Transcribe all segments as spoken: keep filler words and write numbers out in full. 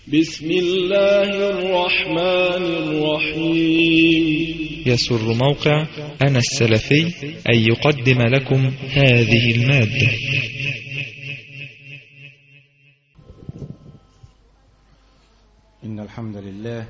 بسم الله الرحمن الرحيم. يسر موقع أنا السلفي أن يقدم لكم هذه المادة. إن الحمد لله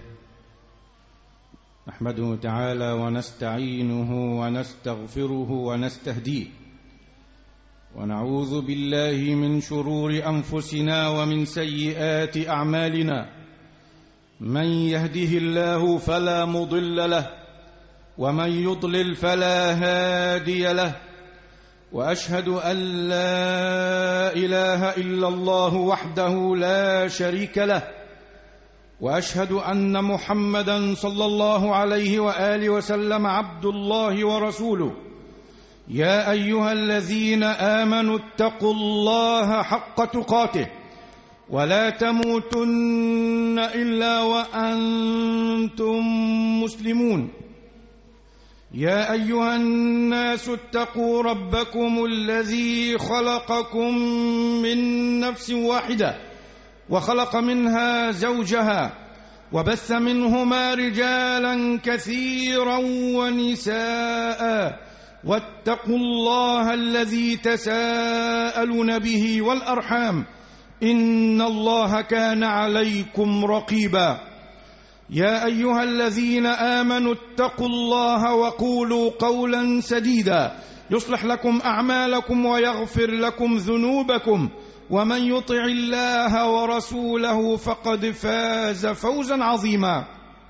نحمده تعالى ونستعينه ونستغفره ونستهديه، ونعوذ بالله من شرور أنفسنا ومن سيئات أعمالنا. من يهده الله فلا مضل له، ومن يضلل فلا هادي له، وأشهد أن لا إله إلا الله وحده لا شريك له، وأشهد أن محمدًا صلى الله عليه وآله وسلم عبد الله ورسوله. يا أيها الذين آمنوا اتقوا الله حق تقاته ولا تموتن إلا وأنتم مسلمون. يا أيها الناس اتقوا ربكم الذي خلقكم من نفس واحدة وخلق منها زوجها وبث منهما رجالا كثيرا ونساء، واتقوا الله الذي تساءلون به والأرحام، إن الله كان عليكم رقيبا. يا أيها الذين آمنوا اتقوا الله وقولوا قولا سديدا يصلح لكم أعمالكم ويغفر لكم ذنوبكم، ومن يطع الله ورسوله فقد فاز فوزا عظيما.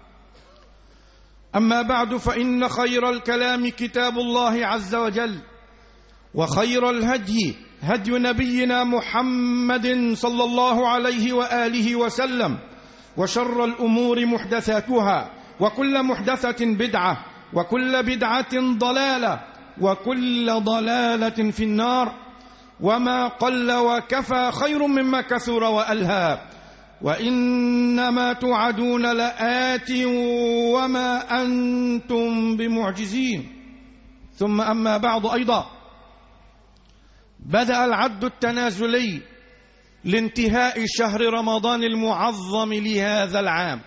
أما بعد، فإن خير الكلام كتاب الله عز وجل، وخير الهدي هدي نبينا محمد صلى الله عليه وآله وسلم، وشر الأمور محدثاتها، وكل محدثة بدعة، وكل بدعة ضلالة، وكل ضلالة في النار. وما قل وكفى خير مما كثر وألهى، وإنما توعدون لآت وما أنتم بمعجزين. ثم أما بعد، أيضا بدأ العد التنازلي لانتهاء شهر رمضان المعظم لهذا العام.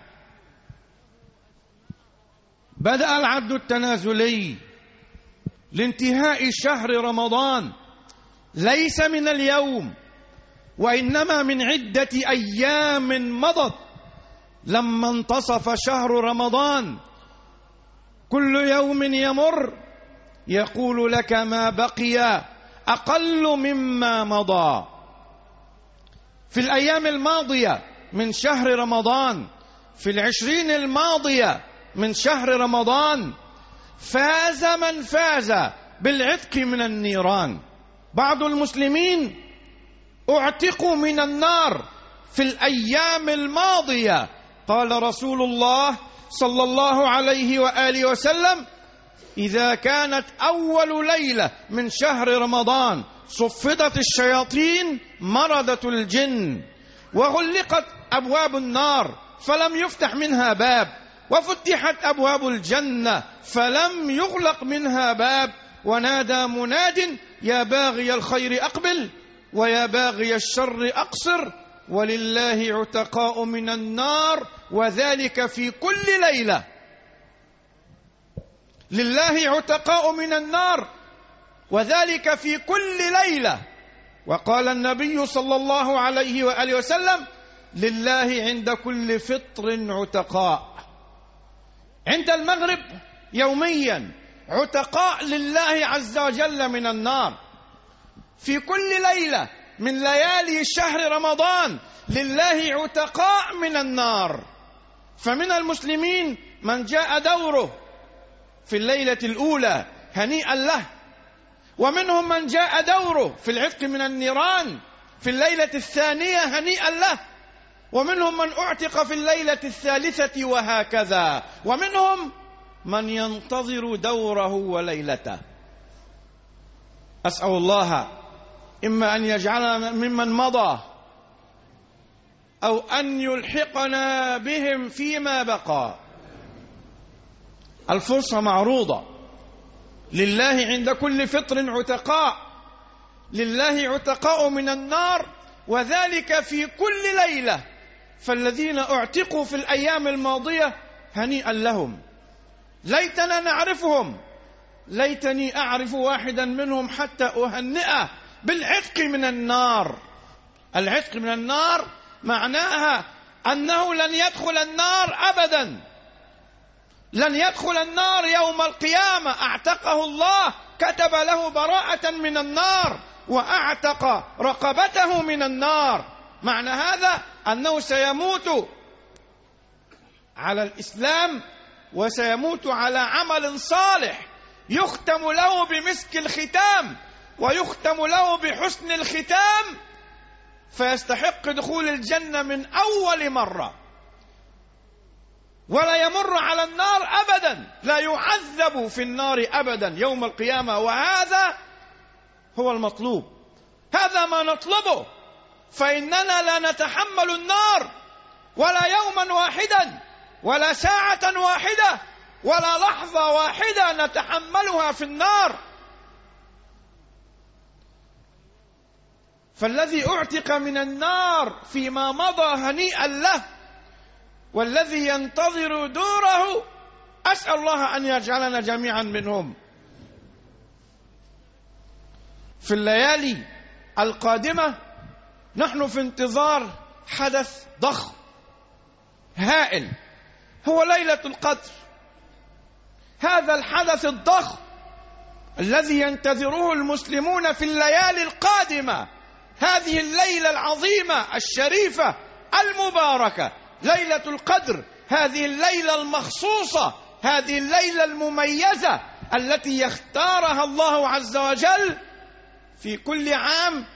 بدأ العد التنازلي لانتهاء شهر رمضان ليس من اليوم، وإنما من عدة أيام مضت لما انتصف شهر رمضان. كل يوم يمر يقول لك ما بقي أقل مما مضى. في الأيام الماضية من شهر رمضان، في العشرين الماضية من شهر رمضان، فاز من فاز بالعتق من النيران. بعض المسلمين اعتقوا من النار في الأيام الماضية. قال رسول الله صلى الله عليه وآله وسلم: إذا كانت أول ليلة من شهر رمضان صفدت الشياطين مردت الجن، وغلقت أبواب النار فلم يفتح منها باب، وفتحت أبواب الجنة فلم يغلق منها باب، ونادى مناد: يا باغي الخير أقبل، ويا باغي الشر أقصر، ولله عتقاء من النار، وذلك في كل ليلة. لله عتقاء من النار وذلك في كل ليلة. وقال النبي صلى الله عليه وآله وسلم: لله عند كل فطر عتقاء. عند المغرب يوميا عتقاء لله عز وجل من النار. في كل ليلة من ليالي شهر رمضان لله عتقاء من النار. فمن المسلمين من جاء دوره في الليلة الأولى هنيئا له، ومنهم من جاء دوره في العتق من النيران في الليلة الثانية هنيئا له، ومنهم من أعتق في الليلة الثالثة، وهكذا، ومنهم من ينتظر دوره وليلته. أسأل الله إما أن يجعلنا ممن مضى، أو أن يلحقنا بهم فيما بقى. الفرصة معروضة. لله عند كل فطر عتقاء، لله عتقاء من النار، وذلك في كل ليلة فالذين اعتقوا في الأيام الماضية هنيئا لهم، ليتنا نعرفهم، ليتني أعرف واحدا منهم حتى أهنئه بالعتق من النار. العتق من النار معناها أنه لن يدخل النار أبدا، لن يدخل النار يوم القيامة، أعتقه الله، كتب له براءة من النار وأعتق رقبته من النار. معنى هذا أنه سيموت على الإسلام وسيموت على عمل صالح يختم له بمسك الختام ويختم له بحسن الختام، فيستحق دخول الجنة من أول مرة، ولا يمر على النار أبدا، لا يعذب في النار أبدا يوم القيامة. وهذا هو المطلوب، هذا ما نطلبه، فإننا لا نتحمل النار ولا يوما واحدا ولا ساعة واحدة ولا لحظة واحدة نتحملها في النار. فالذي اعتق من النار فيما مضى هنيئا له، والذي ينتظر دوره أسأل الله أن يجعلنا جميعا منهم. في الليالي القادمة نحن في انتظار حدث ضخم هائل، هو ليلة القدر. هذا الحدث الضخم الذي ينتظره المسلمون في الليالي القادمة، هذه الليلة العظيمة الشريفة المباركة، ليلة القدر، هذه الليلة المخصوصة، هذه الليلة المميزة التي يختارها الله عز وجل في كل عام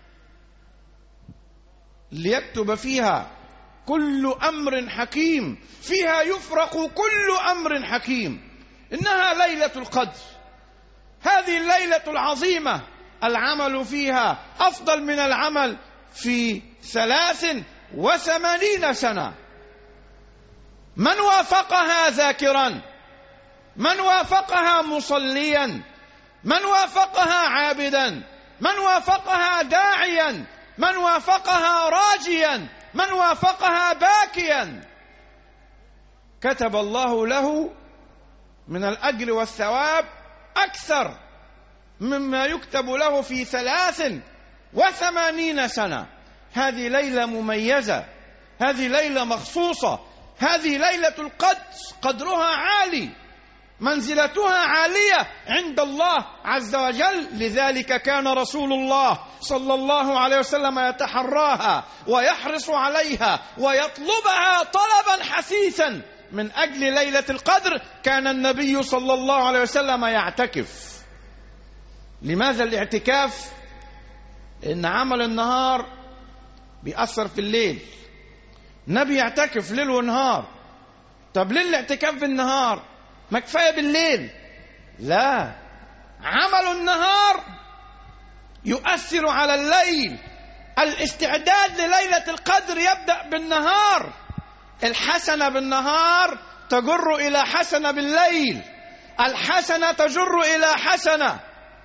ليكتب فيها كل أمر حكيم، فيها يفرق كل أمر حكيم. إنها ليلة القدر، هذه الليلة العظيمة العمل فيها أفضل من العمل في ثلاث وثمانين سنة. من وافقها ذاكرا، من وافقها مصليا، من وافقها عابدا، من وافقها داعيا، من وافقها راجيا، من وافقها باكيا، كتب الله له من الأجر والثواب أكثر مما يكتب له في ثلاث وثمانين سنة. هذه ليلة مميزة، هذه ليلة مخصوصة، هذه ليلة القدر، قدرها عالي، منزلتها عالية عند الله عز وجل. لذلك كان رسول الله صلى الله عليه وسلم يتحراها ويحرص عليها ويطلبها طلبا حثيثا. من أجل ليلة القدر كان النبي صلى الله عليه وسلم يعتكف. لماذا الاعتكاف؟ لأن عمل النهار بيأثر في الليل، النبي يعتكف ليل ونهار. طب ليه الاعتكاف بالنهار؟ ما كفاية بالليل؟ لا، عمل النهار يؤثر على الليل. الاستعداد لليلة القدر يبدأ بالنهار، الحسنة بالنهار تجر إلى حسنة بالليل، الحسنة تجر إلى حسنة،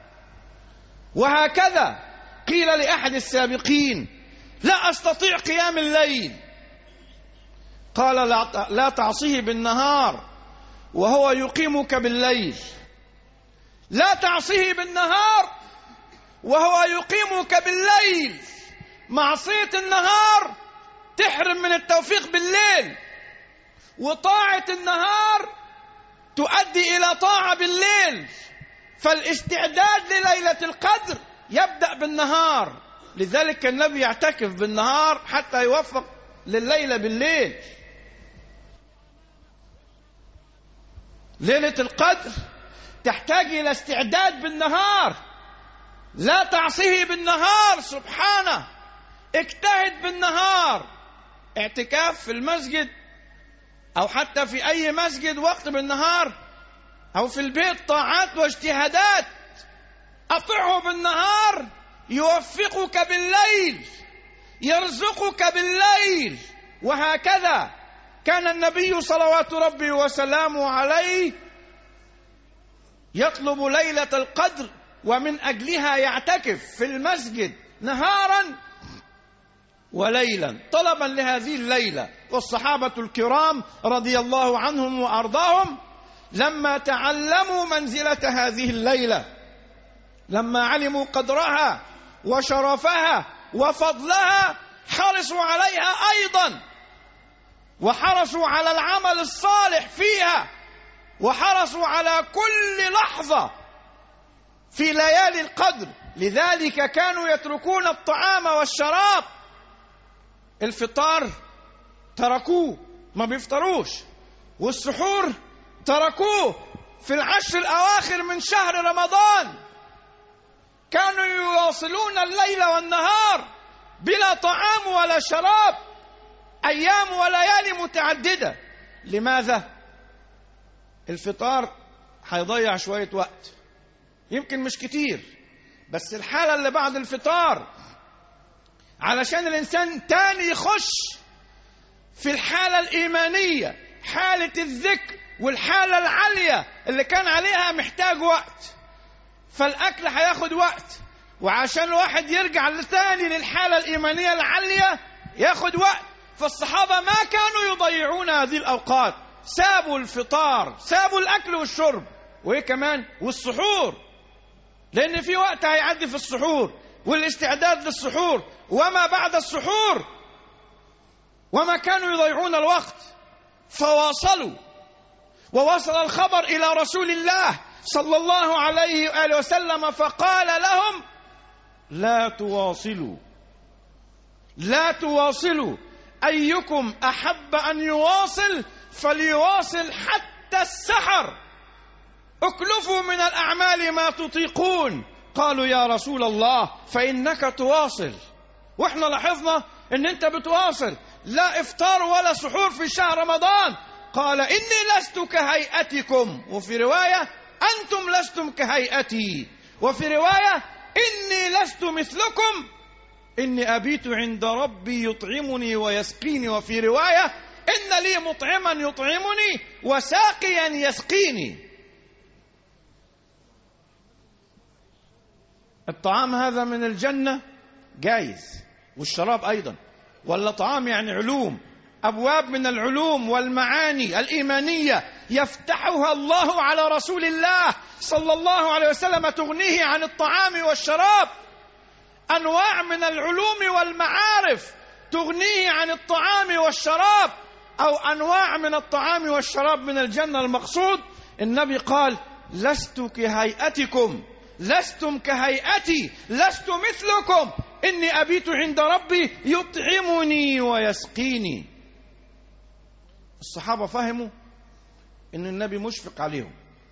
وهكذا. قيل لأحد السابقين: لا أستطيع قيام الليل. قال: لا تعصيه بالنهار وهو يقيمك بالليل، لا تعصيه بالنهار وهو يقيمك بالليل. معصية النهار تحرم من التوفيق بالليل، وطاعة النهار تؤدي إلى طاعة بالليل. فالاستعداد لليلة القدر يبدأ بالنهار. لذلك النبي يعتكف بالنهار حتى يوفق لليلة بالليل. ليلة القدر تحتاج إلى استعداد بالنهار، لا تعصيه بالنهار سبحانه، اجتهد بالنهار. اعتكاف في المسجد أو حتى في أي مسجد وقت بالنهار، أو في البيت طاعات واجتهادات. أطعه بالنهار يوفقك بالليل، يرزقك بالليل، وهكذا. كان النبي صلوات ربي وسلامه عليه يطلب ليلة القدر ومن أجلها يعتكف في المسجد نهارا وليلا طلبا لهذه الليلة. والصحابة الكرام رضي الله عنهم وأرضاهم لما تعلموا منزلة هذه الليلة، لما علموا قدرها وشرفها وفضلها، حرصوا عليها أيضا، وحرصوا على العمل الصالح فيها، وحرصوا على كل لحظة في ليالي القدر. لذلك كانوا يتركون الطعام والشراب. الفطار تركوه، ما بيفطروش، والسحور تركوه في العشر الأواخر من شهر رمضان. كانوا يواصلون الليل والنهار بلا طعام ولا شراب أيام وليالي متعددة. لماذا؟ الفطار هيضيع شوية وقت، يمكن مش كتير، بس الحالة اللي بعد الفطار علشان الإنسان تاني يخش في الحالة الإيمانية، حالة الذكر والحالة العالية اللي كان عليها، محتاج وقت. فالأكل هياخد وقت، وعشان الواحد يرجع تاني للحالة الإيمانية العالية ياخد وقت. فالصحابة ما كانوا يضيعون هذه الأوقات، سابوا الفطار، سابوا الأكل والشرب، وإيه كمان؟ والسحور، لأن في وقت هيعدي في السحور والاستعداد للسحور وما بعد السحور، وما كانوا يضيعون الوقت. فواصلوا، ووصل الخبر إلى رسول الله صلى الله عليه وآله وسلم، فقال لهم: لا تواصلوا، لا تواصلوا، أيكم أحب أن يواصل فليواصل حتى السحر، اكلفوا من الأعمال ما تطيقون. قالوا: يا رسول الله فإنك تواصل، وإحنا لاحظنا إن أنت بتواصل، لا إفطار ولا سحور في شهر رمضان. قال: إني لست كهيئتكم، وفي رواية: أنتم لستم كهيئتي، وفي رواية: إني لست مثلكم، إني أبيت عند ربي يطعمني ويسقيني، وفي رواية: إن لي مطعما يطعمني وساقيا يسقيني. الطعام هذا من الجنة جايز، والشراب أيضا، ولا طعام يعني علوم، أبواب من العلوم والمعاني الإيمانية يفتحها الله على رسول الله صلى الله عليه وسلم، تغنيه عن الطعام والشراب. أنواع من العلوم والمعارف تغنيه عن الطعام والشراب، أو أنواع من الطعام والشراب من الجنة. المقصود النبي قال: لست كهيئتكم، لستم كهيئتي، لست مثلكم، إني أبيت عند ربي يطعمني ويسقيني. الصحابة فهموا إن النبي مشفق عليهم،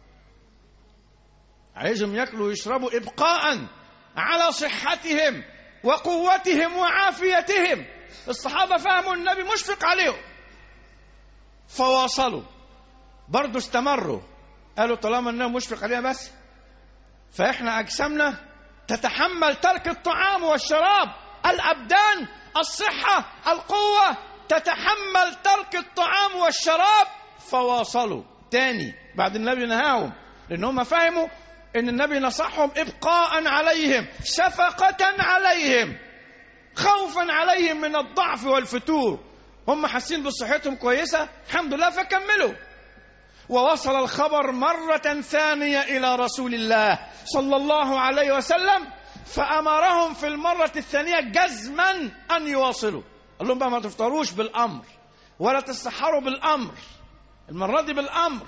عايزهم يأكلوا ويشربوا إبقاء على صحتهم وقوتهم وعافيتهم. الصحابة فهموا النبي مشفق عليهم، فواصلوا، برضو استمروا، قالوا: طالما النبي مشفق علينا بس، فإحنا أجسامنا تتحمل ترك الطعام والشراب، الأبدان، الصحة، القوة تتحمل ترك الطعام والشراب. فواصلوا تاني بعد النبي نهاهم، لأنهم فهموا إن النبي نصحهم إبقاء عليهم، شفقة عليهم، خوفا عليهم من الضعف والفتور. هم حاسين بصحتهم كويسة الحمد لله، فكملوا. ووصل الخبر مرة ثانية إلى رسول الله صلى الله عليه وسلم، فأمرهم في المرة الثانية جزما أن يواصلوا. قال لهم بقى: ما تفطروش بالأمر ولا تسحروا بالأمر، المرة دي بالأمر.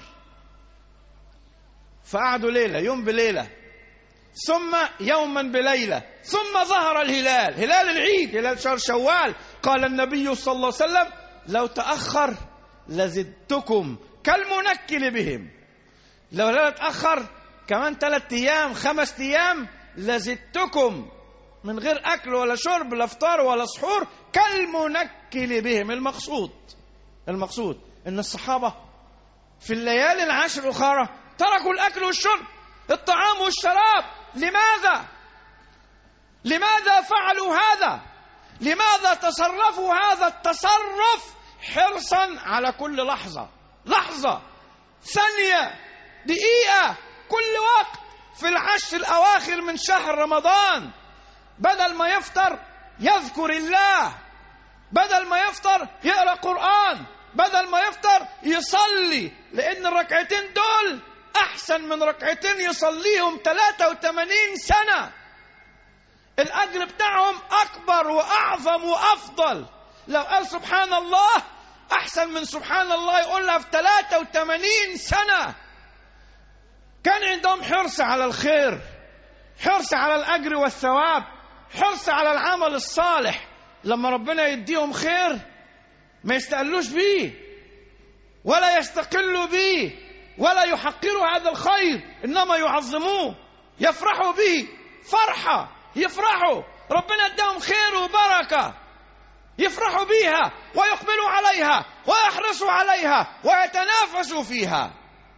فقعدوا ليلة، يوم بليلة، ثم يوما بليلة، ثم ظهر الهلال، هلال العيد، هلال شهر شوال. قال النبي صلى الله عليه وسلم: لو تأخر لزدتكم كالمنكل بهم، لو لا تأخر كمان ثلاثة أيام خمس أيام لزدتكم من غير أكل ولا شرب، لا فطار ولا سحور، كالمنكل بهم. المقصود المقصود إن الصحابة في الليالي العشر الأخرى تركوا الأكل والشرب، الطعام والشراب. لماذا؟ لماذا فعلوا هذا؟ لماذا تصرفوا هذا التصرف؟ حرصا على كل لحظة، لحظة، ثانية، دقيقة، كل وقت في العشر الأواخر من شهر رمضان، بدل ما يفطر يذكر الله بدل ما يفطر يقرأ قرآن، بدل ما يفطر يصلي، لأن الركعتين دول أحسن من ركعتين يصليهم ثلاثة وثمانين سنة. الأجر بتاعهم أكبر وأعظم وأفضل. لو قال سبحان الله أحسن من سبحان الله يقولها في ثلاثة وثمانين سنة. كان عندهم حرص على الخير، حرص على الأجر والثواب، حرص على العمل الصالح. لما ربنا يديهم خير ما يستقلوش بيه ولا يستقلوا بيه ولا يحقروا هذا الخير، إنما يعظموه، يفرحوا به فرحة، يفرحوا ربنا اداهم خير وبركة، يفرحوا بيها ويقبلوا عليها ويحرصوا عليها ويتنافسوا فيها.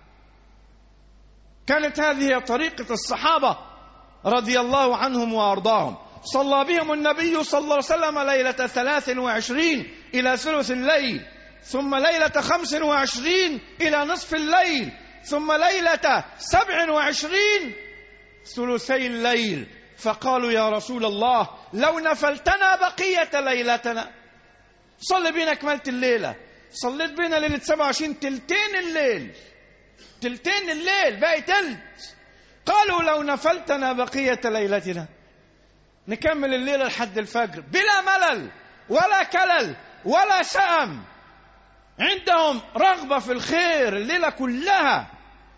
كانت هذه طريقة الصحابة رضي الله عنهم وأرضاهم. صلى بهم النبي صلى الله عليه وسلم ليلة ثلاث وعشرين إلى ثلث الليل، ثم ليلة خمس وعشرين إلى نصف الليل، ثم ليلة سبع وعشرين ثلثي الليل. فقالوا يا رسول الله لو نفلتنا بقية ليلتنا، صلي بينا كملت الليلة. صليت بينا ليلة سبع وعشرين تلتين الليل، تلتين الليل باقي تلت. قالوا لو نفلتنا بقية ليلتنا، نكمل الليلة لحد الفجر بلا ملل ولا كلل ولا سأم. عندهم رغبة في الخير الليلة كلها،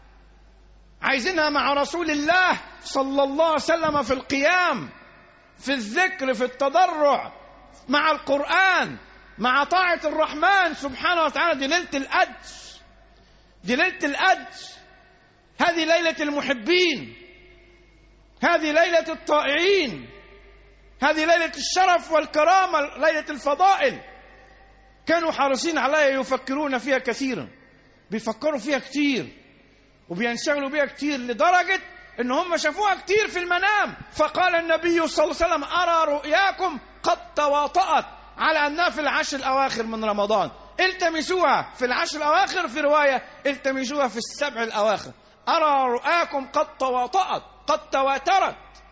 عايزينها مع رسول الله صلى الله عليه وسلم في القيام، في الذكر، في التضرع، مع القرآن، مع طاعة الرحمن سبحانه وتعالى. دي ليلة القدر، دي ليلة القدر، هذه ليلة المحبين، هذه ليلة الطائعين، هذه ليلة الشرف والكرامة، ليلة الفضائل. كانوا حريصين عليها، يفكرون فيها كثيرا، بيفكروا فيها كتير وبينشغلوا بها كتير، لدرجة ان هم شافوها كتير في المنام. فقال النبي صلى الله عليه وسلم أرى رؤياكم قد تواطأت على أنها في العشر الأواخر من رمضان، التمسوها في العشر الأواخر، في رواية التمسوها في السبع الأواخر. أرى رؤياكم قد تواطأت، قد تواترت.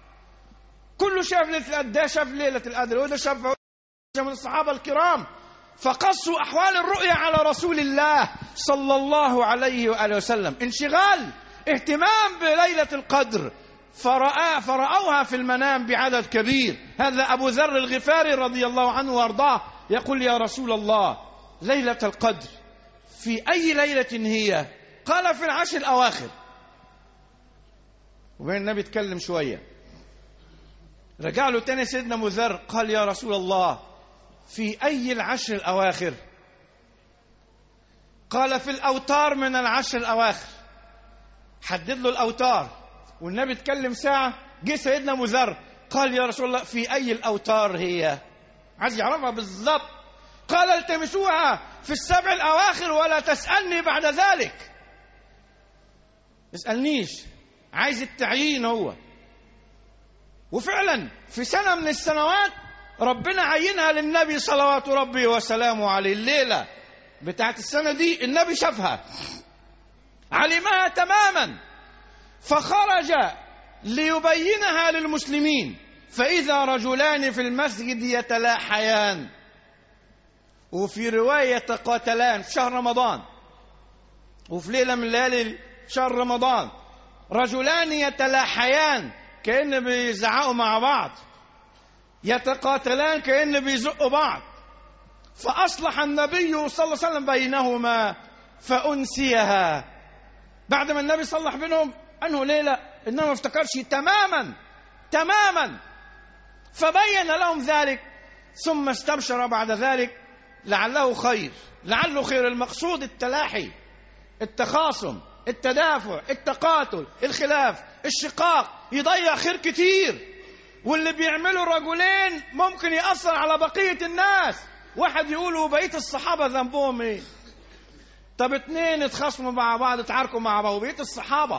كله شاف ليلة القدر، ده شاف ليلة القدر وده شاف من الصحابة الكرام، فقصوا أحوال الرؤيا على رسول الله صلى الله عليه وآله وسلم. انشغال، اهتمام بليلة القدر، فرأى فرأوها في المنام بعدد كبير. هذا أبو ذر الغفاري رضي الله عنه وارضاه يقول يا رسول الله ليلة القدر في أي ليلة هي؟ قال في العشر الأواخر. وبين النبي اتكلم شوية، رجع له تاني سيدنا أبو ذر قال يا رسول الله في أي العشر الأواخر؟ قال في الأوتار من العشر الأواخر. حدد له الأوتار، والنبي اتكلم ساعة. جه سيدنا أبو ذر قال يا رسول الله في أي الأوتار هي؟ عايز يعرفها بالضبط. قال التمسوها في السبع الأواخر ولا تسألني بعد ذلك. اسألنيش، عايز التعيين هو. وفعلا في سنة من السنوات ربنا عينها للنبي صلوات ربي وسلامه عليه. الليلة بتاعت السنة دي النبي شافها، علمها تماما، فخرج ليبينها للمسلمين، فإذا رجلان في المسجد يتلاحيان، وفي رواية يتقاتلان في شهر رمضان، وفي ليلة من ليالي شهر رمضان رجلان يتلاحيان كأن بيزعقوا مع بعض، يتقاتلان كأن بيزقوا بعض. فأصلح النبي صلى الله عليه وسلم بينهما فأنسيها. بعد ما النبي صلح بينهم أنه ليلة، إنه ما افتكرش تماما تماما، فبين لهم ذلك، ثم استبشر بعد ذلك لعله خير، لعله خير. المقصود التلاحي، التخاصم، التدافع، التقاتل، الخلاف، الشقاق، يضيع خير كتير. واللي بيعمله الرجلين ممكن يأثر على بقية الناس. واحد يقولوا بقية الصحابة ذنبهم ايه؟ طب اتنين اتخاصموا مع بعض، اتعاركوا مع بعض، وبقية الصحابة.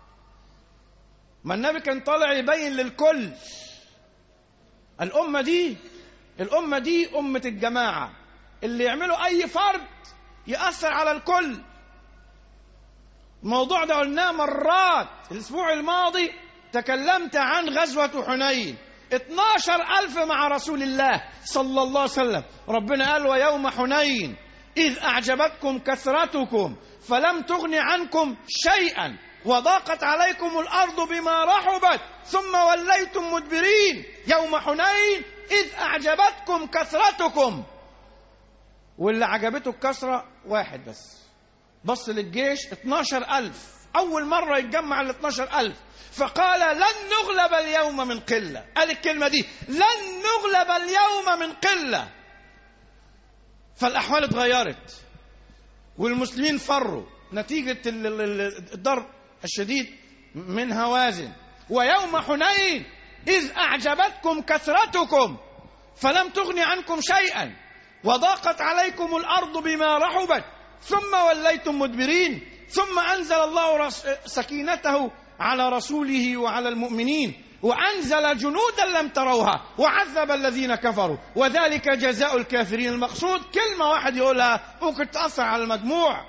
ما النبي كان طالع يبين للكل الأمة دي، الأمة دي أمة الجماعة، اللي يعملوا أي فرد يأثر على الكل. الموضوع ده قلناه مرات. الأسبوع الماضي تكلمت عن غزوة حنين، اتناشر ألف مع رسول الله صلى الله عليه وسلم. ربنا قال ويوم حنين إذ أعجبتكم كثرتكم فلم تغن عنكم شيئا وضاقت عليكم الأرض بما رحبت ثم وليتم مدبرين. يوم حنين إذ أعجبتكم كثرتكم، واللي عجبته الكثرة واحد بس، بص للجيش اتناشر ألف، أول مرة يتجمع ال اتناشر ألف، فقال لن نغلب اليوم من قلة. قال الكلمة دي لن نغلب اليوم من قلة. فالأحوال اتغيرت والمسلمين فروا نتيجة الضرب الشديد من هوازن. ويوم حنين إذ أعجبتكم كثرتكم فلم تغن عنكم شيئا وضاقت عليكم الأرض بما رحبت ثم وليتم مدبرين. ثم أنزل الله سكينته على رسوله وعلى المؤمنين وأنزل جنودا لم تروها وعذب الذين كفروا وذلك جزاء الكافرين. المقصود كلمة واحد يقولها ممكن تأثر على المجموع.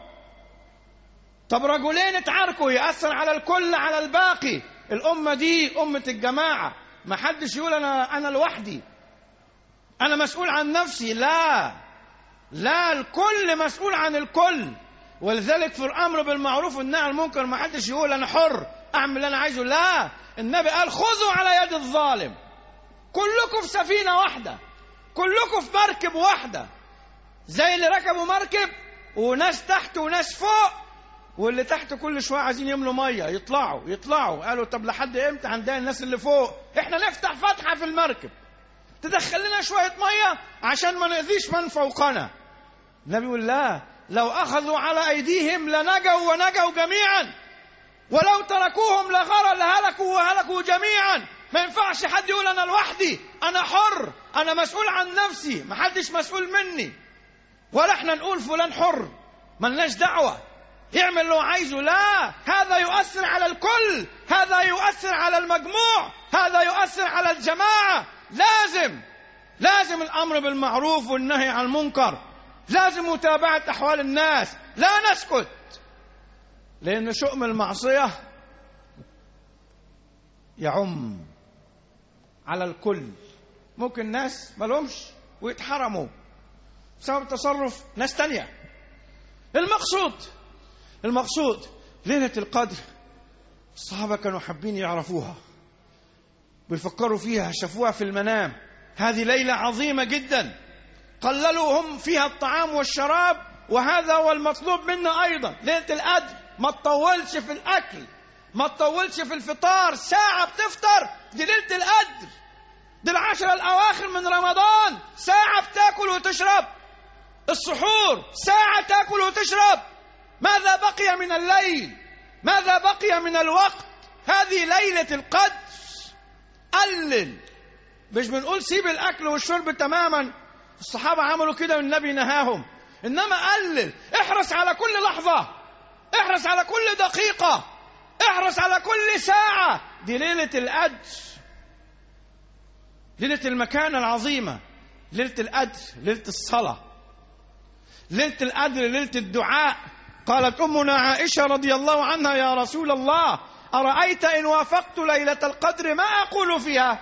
طب رجلين اتعاركوا يأثر على الكل على الباقي. الأمة دي أمة الجماعة، ما حدش يقول أنا أنا لوحدي، أنا مسؤول عن نفسي. لا لا، الكل مسؤول عن الكل. ولذلك في الأمر بالمعروف والنهي عن المنكر ما حدش يقول أنا حر أعمل اللي أنا عايزه. لا، النبي قال خذوا على يد الظالم. كلكم في سفينة واحدة، كلكم في مركب واحدة، زي اللي ركبوا مركب وناس تحت وناس فوق، واللي تحت كل شوية عايزين يملوا مية يطلعوا يطلعوا. قالوا طب لحد امتى هندعي الناس اللي فوق؟ احنا نفتح فتحة في المركب تدخل لنا شوية مية عشان ما نأذيش من فوقنا. النبي يقول لا، لو أخذوا على أيديهم لنجوا ونجوا جميعا، ولو تركوهم لغرى لهلكوا وهلكوا جميعا. ما ينفعش حد يقول أنا لوحدي، أنا حر، أنا مسؤول عن نفسي، ما حدش مسؤول مني. ولا احنا نقول فلان حر ملناش دعوة يعمل اللي هو عايزه. لا، هذا يؤثر على الكل، هذا يؤثر على المجموع، هذا يؤثر على الجماعة. لازم لازم الأمر بالمعروف والنهي عن المنكر، لازم متابعة أحوال الناس، لا نسكت، لأن شؤم المعصية يعم على الكل. ممكن ناس ما لهمش ويتحرموا بسبب تصرف ناس تانية. المقصود المقصود ليلة القدر الصحابة كانوا حابين يعرفوها، بيفكروا فيها، شافوها في المنام. هذه ليلة عظيمة جدا، قللوا هم فيها الطعام والشراب، وهذا هو المطلوب منا أيضا. ليلة القدر ما تطولش في الأكل، ما تطولش في الفطار. ساعة بتفطر دي ليلة القدر، دي العشرة الأواخر من رمضان. ساعة بتاكل وتشرب، السحور ساعة تاكل وتشرب. ماذا بقي من الليل؟ ماذا بقي من الوقت؟ هذه ليلة القدر. قلل، مش بنقول سيب الأكل والشرب تماما، الصحابة عملوا كده والنبي نهاهم، إنما قلل، احرص على كل لحظة، احرص على كل دقيقة، احرص على كل ساعة. دي ليلة القدر، ليلة المكانة العظيمة، ليلة القدر، ليلة الصلاة، ليلة القدر، ليلة الدعاء. قالت أمنا عائشة رضي الله عنها يا رسول الله أرأيت إن وافقت ليلة القدر ما أقول فيها؟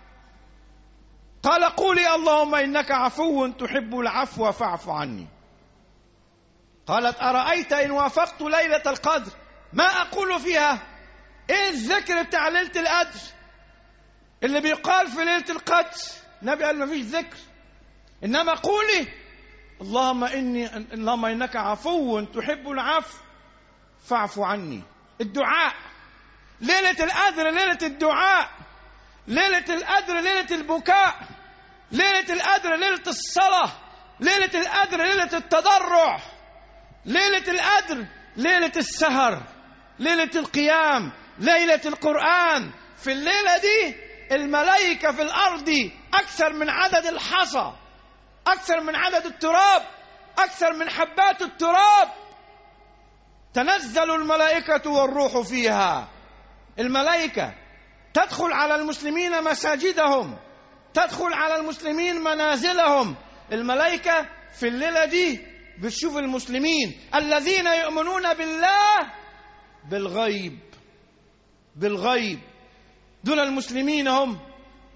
قال قولي اللهم إنك عفو تحب العفو فاعف عني. قالت أرأيت إن وافقت ليلة القدر ما أقول فيها؟ إيه الذكر بتاع ليلة القدر اللي بيقال في ليلة القدر؟ النبي قال ما فيش ذكر، إنما قولي اللهم إني اللهم إنك عفو تحب العفو فاعف عني. الدعاء، ليلة القدر ليلة الدعاء، ليلة القدر ليلة البكاء، ليلة القدر ليلة الصلاة، ليلة القدر ليلة التضرع، ليلة القدر ليلة السهر، ليلة القيام، ليلة القرآن. في الليلة دي الملائكة في الأرض أكثر من عدد الحصى، أكثر من عدد التراب، أكثر من حبات التراب. تنزل الملائكة والروح فيها. الملائكة تدخل على المسلمين مساجدهم، تدخل على المسلمين منازلهم. الملائكة في الليلة دي بتشوف المسلمين الذين يؤمنون بالله بالغيب، بالغيب. دول المسلمين هم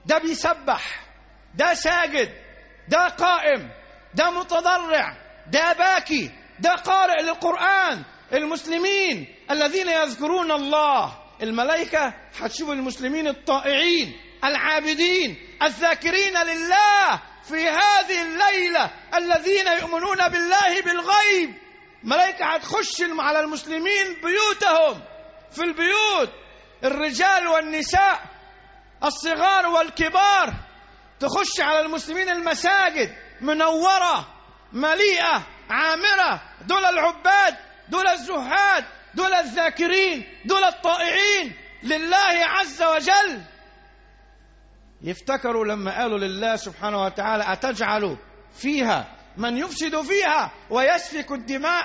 ده بيسبح، ده ساجد، ده قائم، ده متضرع، ده باكي، ده قارئ للقرآن. المسلمين الذين يذكرون الله، الملائكة هتشوف المسلمين الطائعين العابدين الذاكرين لله في هذه الليلة، الذين يؤمنون بالله بالغيب. ملائكة هتخش على المسلمين بيوتهم، في البيوت، الرجال والنساء، الصغار والكبار، تخش على المسلمين المساجد منورة مليئة عامرة. دول العباد، دول الزهاد، دول الذاكرين، دول الطائعين لله عز وجل. يفتكروا لما قالوا لله سبحانه وتعالى أتجعل فيها من يفسد فيها ويسفك الدماء.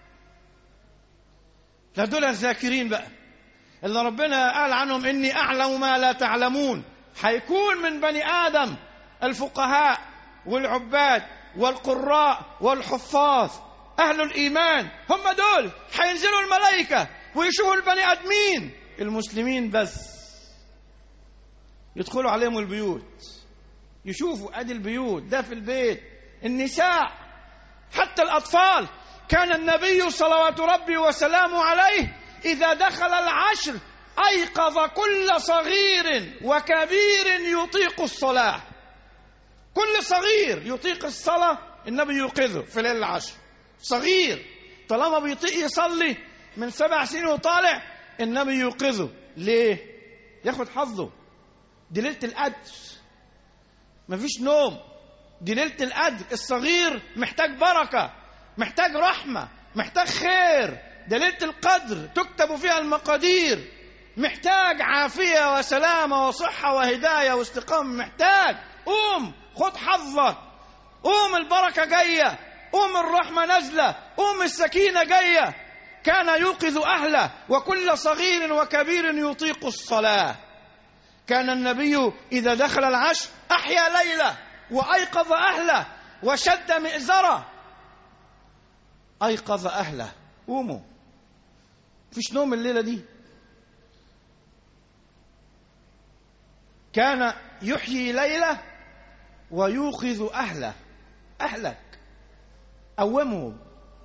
لا، دول الذاكرين بقى اللي ربنا قال عنهم إني أعلم ما لا تعلمون. هيكون من بني آدم الفقهاء والعباد والقراء والحفاظ أهل الإيمان، هم دول هينزلوا الملائكة ويشوفوا البني آدمين المسلمين بس، يدخلوا عليهم البيوت يشوفوا أدي البيوت، ده في البيت، النساء، حتى الأطفال. كان النبي صلوات ربي وسلامه عليه إذا دخل العشر أيقظ كل صغير وكبير يطيق الصلاة. كل صغير يطيق الصلاة النبي يوقظه في ليلة العشر. صغير طالما بيطيق يصلي من سبع سنين وطالع النبي يوقظه. ليه؟ ياخد حظه. دي ليلة القدر، مفيش نوم، دي ليلة القدر. الصغير محتاج بركة، محتاج رحمة، محتاج خير. ده ليلة القدر تكتب فيها المقادير، محتاج عافية وسلامة وصحة وهداية واستقامة. محتاج قوم خد حظك، قوم البركة جاية، قوم الرحمة نازلة، قوم السكينة جاية. كان يوقظ أهله وكل صغير وكبير يطيق الصلاة. كان النبي إذا دخل العشر أحيا ليلة وأيقظ أهله وشد مئزره. أيقظ أهله، قوموا، فيش نوم الليلة دي. كان يحيي ليلة ويوقظ أهله. أهلك قومهم،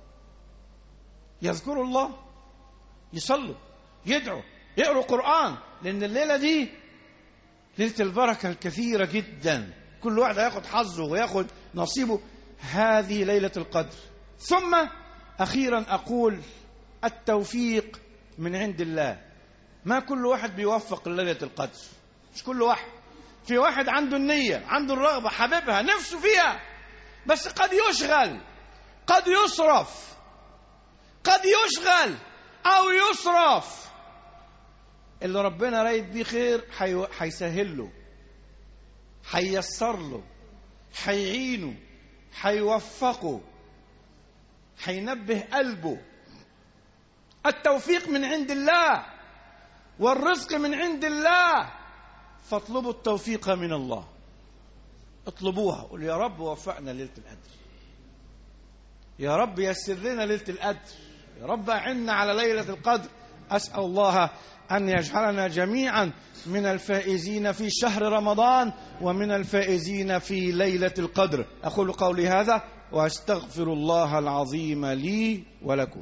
يذكروا الله، يصلوا، يدعوا، يقروا قرآن، لأن الليلة دي ليلة البركة الكثيرة جدا. كل واحد هياخد حظه وياخد نصيبه. هذه ليلة القدر. ثم أخيرا أقول التوفيق من عند الله. ما كل واحد بيوفق ليلة القدر، مش كل واحد. في واحد عنده النية، عنده الرغبة، حبيبها، نفسه فيها، بس قد يشغل، قد يصرف، قد يشغل أو يصرف. اللي ربنا رايد بيه خير هيسهل له، هييسر له، هيعينه، هيوفقه، هينبه قلبه. التوفيق من عند الله والرزق من عند الله، فاطلبوا التوفيق من الله. اطلبوها، قل يا رب وفقنا ليلة القدر، يا رب يسر لنا ليلة القدر، يا رب أعنا على ليلة القدر. أسأل الله أن يجعلنا جميعا من الفائزين في شهر رمضان ومن الفائزين في ليلة القدر. أقول قولي هذا وأستغفر الله العظيم لي ولكم.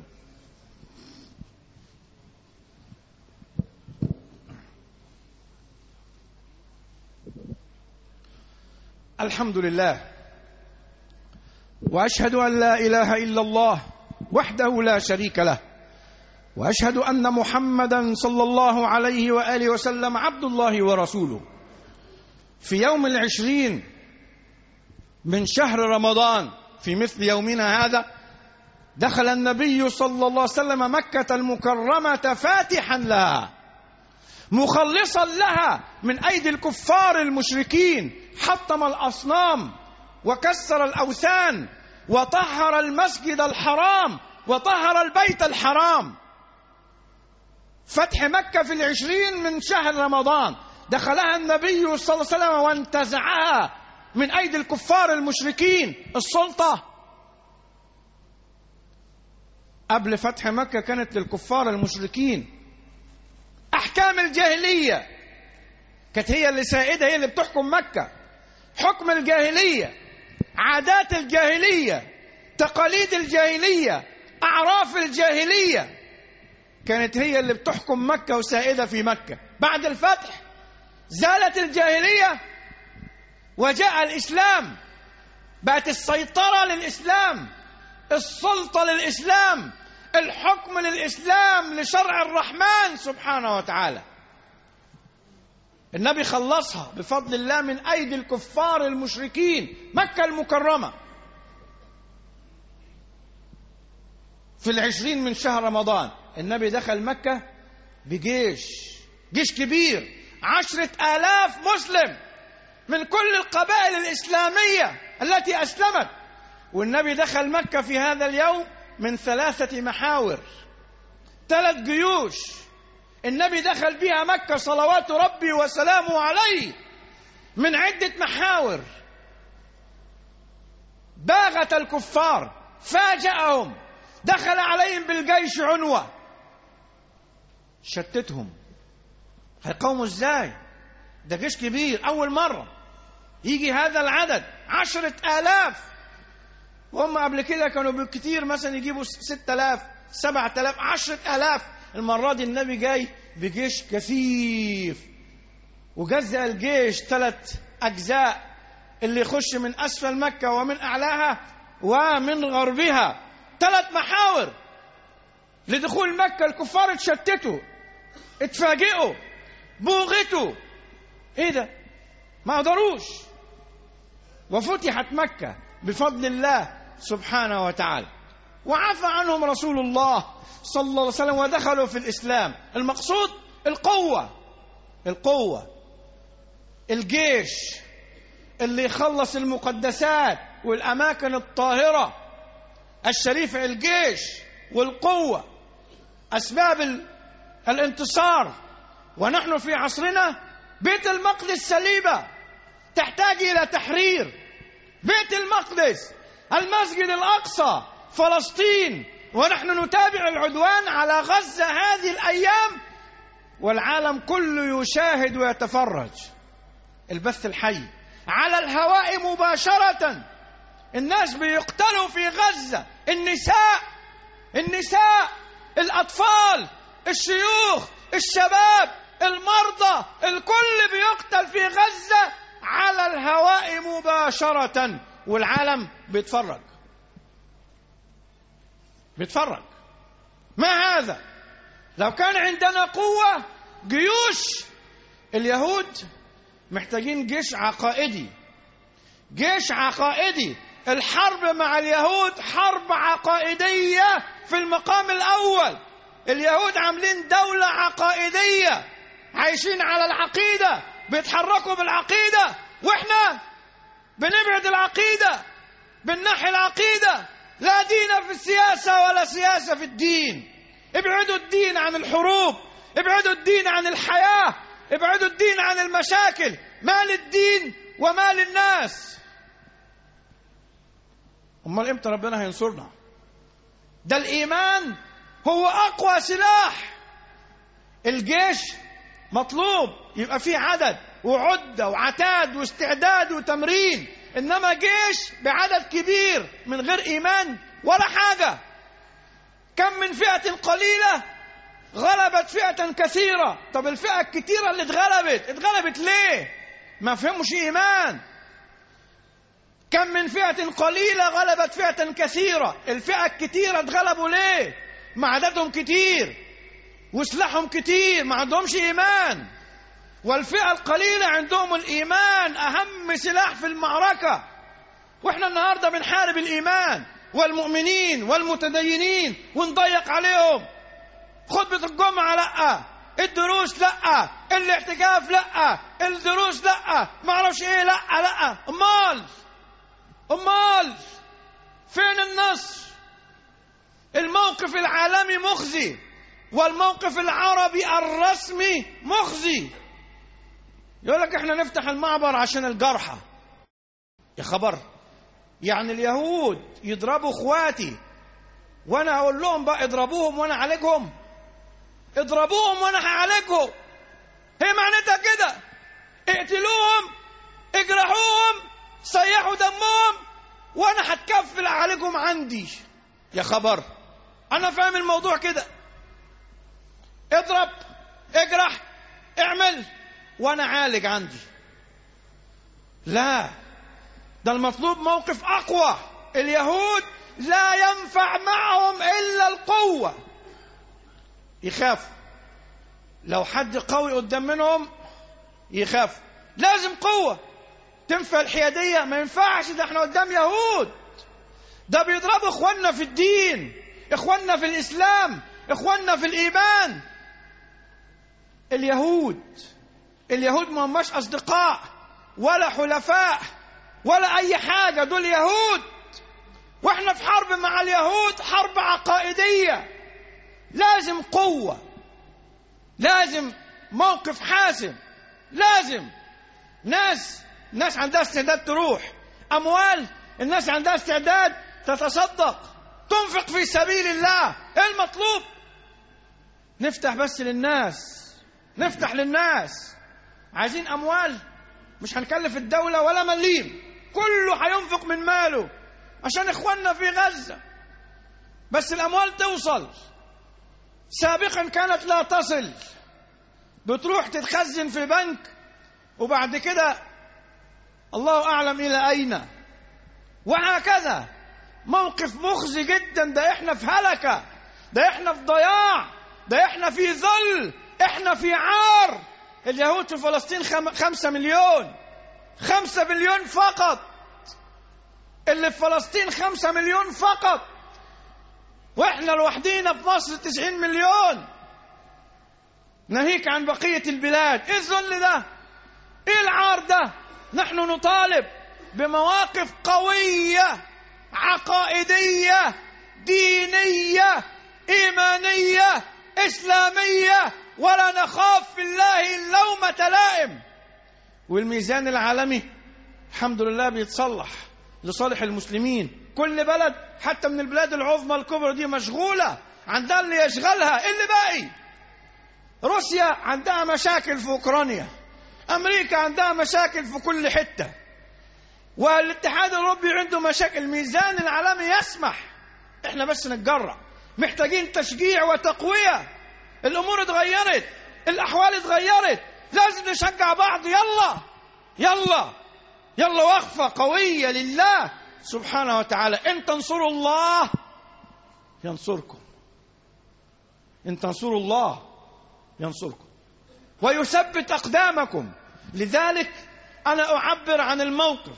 الحمد لله، وأشهد أن لا إله إلا الله وحده لا شريك له، وأشهد أن محمدا صلى الله عليه وآله وسلم عبد الله ورسوله. في يوم العشرين من شهر رمضان في مثل يومنا هذا دخل النبي صلى الله عليه وسلم مكة المكرمة فاتحا لها، مخلصا لها من أيدي الكفار المشركين. حطم الأصنام وكسر الأوثان وطهر المسجد الحرام وطهر البيت الحرام. فتح مكة في العشرين من شهر رمضان، دخلها النبي صلى الله عليه وسلم وانتزعها من أيدي الكفار المشركين. السلطة قبل فتح مكة كانت للكفار المشركين، أحكام الجاهلية كانت هي اللي سائدة، هي اللي بتحكم مكة. حكم الجاهلية، عادات الجاهلية، تقاليد الجاهلية، أعراف الجاهلية، كانت هي اللي بتحكم مكة وسائدة في مكة. بعد الفتح زالت الجاهلية وجاء الإسلام، بقت السيطرة للإسلام، السلطة للإسلام، الحكم للإسلام، لشرع الرحمن سبحانه وتعالى. النبي خلصها بفضل الله من أيدي الكفار المشركين. مكة المكرمة في العشرين من شهر رمضان النبي دخل مكة بجيش، جيش كبير، عشرة آلاف مسلم من كل القبائل الإسلامية التي أسلمت. والنبي دخل مكة في هذا اليوم من ثلاثة محاور، ثلاث جيوش النبي دخل بها مكة صلوات ربي وسلامه عليه من عدة محاور. باغت الكفار، فاجأهم، دخل عليهم بالجيش عنوة، شتتهم. هيقوموا ازاي؟ ده جيش كبير، أول مرة يجي هذا العدد، عشرة آلاف، وهم قبل كده كانوا بالكثير مثلا يجيبوا ستة آلاف سبعة آلاف عشرة آلاف. المرة دي النبي جاي بجيش كثيف، وجزأ الجيش ثلاث أجزاء، اللي يخش من أسفل مكة ومن أعلاها ومن غربها، ثلاث محاور لدخول مكة. الكفار اتشتتوا، اتفاجئوا، بوغتوا، ايه ده؟ ما قدروش، وفتحت مكة بفضل الله سبحانه وتعالى، وعفى عنهم رسول الله صلى الله عليه وسلم ودخلوا في الإسلام. المقصود القوة، القوة، الجيش اللي يخلص المقدسات والأماكن الطاهرة الشريفة، الجيش والقوة أسباب الانتصار. ونحن في عصرنا بيت المقدس سليبة، تحتاج إلى تحرير. بيت المقدس، المسجد الأقصى، فلسطين، ونحن نتابع العدوان على غزة هذه الأيام، والعالم كله يشاهد ويتفرج. البث الحي على الهواء مباشرة، الناس بيقتلوا في غزة، النساء النساء الأطفال، الشيوخ، الشباب، المرضى، الكل بيقتل في غزة على الهواء مباشرة، والعالم بيتفرج بيتفرج. ما هذا؟ لو كان عندنا قوة، جيوش اليهود محتاجين جيش عقائدي، جيش عقائدي. الحرب مع اليهود حرب عقائدية في المقام الأول. اليهود عاملين دولة عقائدية، عايشين على العقيدة، بيتحركوا بالعقيدة، وإحنا بنبعد العقيدة، بننحي العقيدة. لا دين في السياسة ولا سياسة في الدين. ابعدوا الدين عن الحروب، ابعدوا الدين عن الحياة، ابعدوا الدين عن المشاكل. ما للدين وما للناس. امال امتى ربنا هينصرنا؟ ده الإيمان هو أقوى سلاح. الجيش مطلوب يبقى فيه عدد وعدة وعتاد واستعداد وتمرين، إنما جيش بعدد كبير من غير إيمان ولا حاجة. كم من فئة قليلة غلبت فئة كثيرة. طب الفئة الكثيرة اللي اتغلبت اتغلبت ليه؟ ما فهموش إيمان. كم من فئة قليلة غلبت فئة كثيرة. الفئة الكثيرة اتغلبوا ليه؟ ما عددهم كتير وسلاحهم كتير، ما عندهمش إيمان. والفئة القليلة عندهم الإيمان أهم سلاح في المعركة. وإحنا النهاردة بنحارب الإيمان والمؤمنين والمتدينين ونضيق عليهم. خطبة الجمعة لأ، الدروس لأ، الاعتكاف لأ، الدروس لأ، ما اعرفش ايه لأ لأ. امال امال فين النصر؟ الموقف العالمي مخزي، والموقف العربي الرسمي مخزي. يقول لك احنا نفتح المعبر عشان الجرحى. يا خبر، يعني اليهود يضربوا اخواتي وانا اقول لهم بقى اضربوهم وانا اعالجهم؟ اضربوهم وانا هعالجهم، هي معناتها كده. اقتلوهم، اجرحوهم، سيحوا دمهم، وانا هتكفل عليكم عندي. يا خبر، انا فاهم الموضوع كده، اضرب، اجرح، اعمل، وانا عالج عندي. لا، ده المطلوب موقف اقوى. اليهود لا ينفع معهم الا القوة. يخافوا، لو حد قوي قدام منهم يخافوا. لازم قوة. تنفع الحيادية؟ ما ينفعش، ده احنا قدام يهود، ده بيضربوا اخواننا في الدين، اخواننا في الاسلام، اخواننا في الايمان. اليهود اليهود ما هماش اصدقاء ولا حلفاء ولا اي حاجة، دول يهود، واحنا في حرب مع اليهود، حرب عقائدية. لازم قوة، لازم موقف حاسم، لازم ناس الناس عندها استعداد تروح أموال، الناس عندها استعداد تتصدق، تنفق في سبيل الله. ايه المطلوب؟ نفتح بس للناس، نفتح للناس. عايزين أموال، مش هنكلف الدولة ولا مليم، كله هينفق من ماله عشان إخواننا في غزة. بس الأموال توصل. سابقا كانت لا تصل، بتروح تتخزن في بنك، وبعد كده الله أعلم إلى أين. وهكذا موقف مخزي جدا. ده إحنا في هلكة، ده إحنا في ضياع، ده إحنا في ذل، إحنا في عار. اليهود في فلسطين خم... خمسة مليون خمسة مليون فقط. اللي في فلسطين خمسة مليون فقط، وإحنا لوحدينا في مصر تسعين مليون، ناهيك عن بقية البلاد. إيه الذل ده؟ إيه العار ده؟ نحن نطالب بمواقف قوية، عقائدية، دينية، إيمانية، إسلامية، ولا نخاف في الله اللومة لائم. والميزان العالمي الحمد لله بيتصلح لصالح المسلمين. كل بلد حتى من البلاد العظمى الكبرى دي مشغولة، عندها اللي يشغلها. إيه اللي باقي؟ روسيا عندها مشاكل في أوكرانيا، أمريكا عندها مشاكل في كل حتة، والاتحاد الأوروبي عنده مشاكل. الميزان العالمي يسمح، إحنا بس نتجرأ. محتاجين تشجيع وتقوية. الأمور اتغيرت، الأحوال اتغيرت، لازم نشجع بعض. يلا يلا يلا، وقفة قوية لله سبحانه وتعالى. إن تنصروا الله ينصركم، إن تنصروا الله ينصركم ويثبت أقدامكم. لذلك أنا أعبر عن الموقف،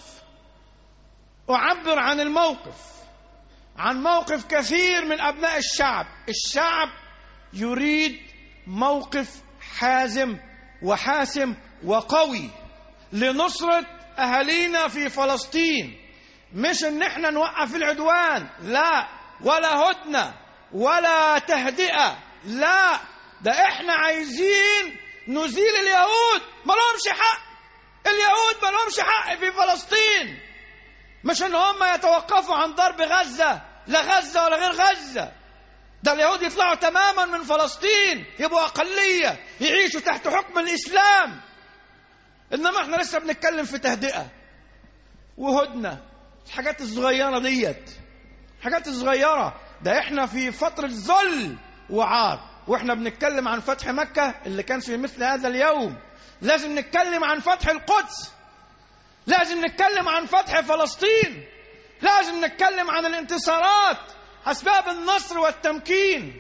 أعبر عن الموقف عن موقف كثير من أبناء الشعب. الشعب يريد موقف حازم وحاسم وقوي لنصرة أهالينا في فلسطين. مش إن احنا نوقف العدوان، لا، ولا هدنة ولا تهدئة، لا، ده احنا عايزين نزيل اليهود. ما لهمش حق، اليهود ما لهمش حق في فلسطين. مش ان هم يتوقفوا عن ضرب غزة، لا غزة ولا غير غزة. ده اليهود يطلعوا تماما من فلسطين، يبقوا أقلية، يعيشوا تحت حكم الإسلام. إنما احنا لسه بنتكلم في تهدئة وهدنة، الحاجات الصغيرة ديت، الحاجات الصغيرة. ده احنا في فترة ذل وعار، واحنا بنتكلم عن فتح مكة اللي كان في مثل هذا اليوم. لازم نتكلم عن فتح القدس، لازم نتكلم عن فتح فلسطين، لازم نتكلم عن الانتصارات، أسباب النصر والتمكين،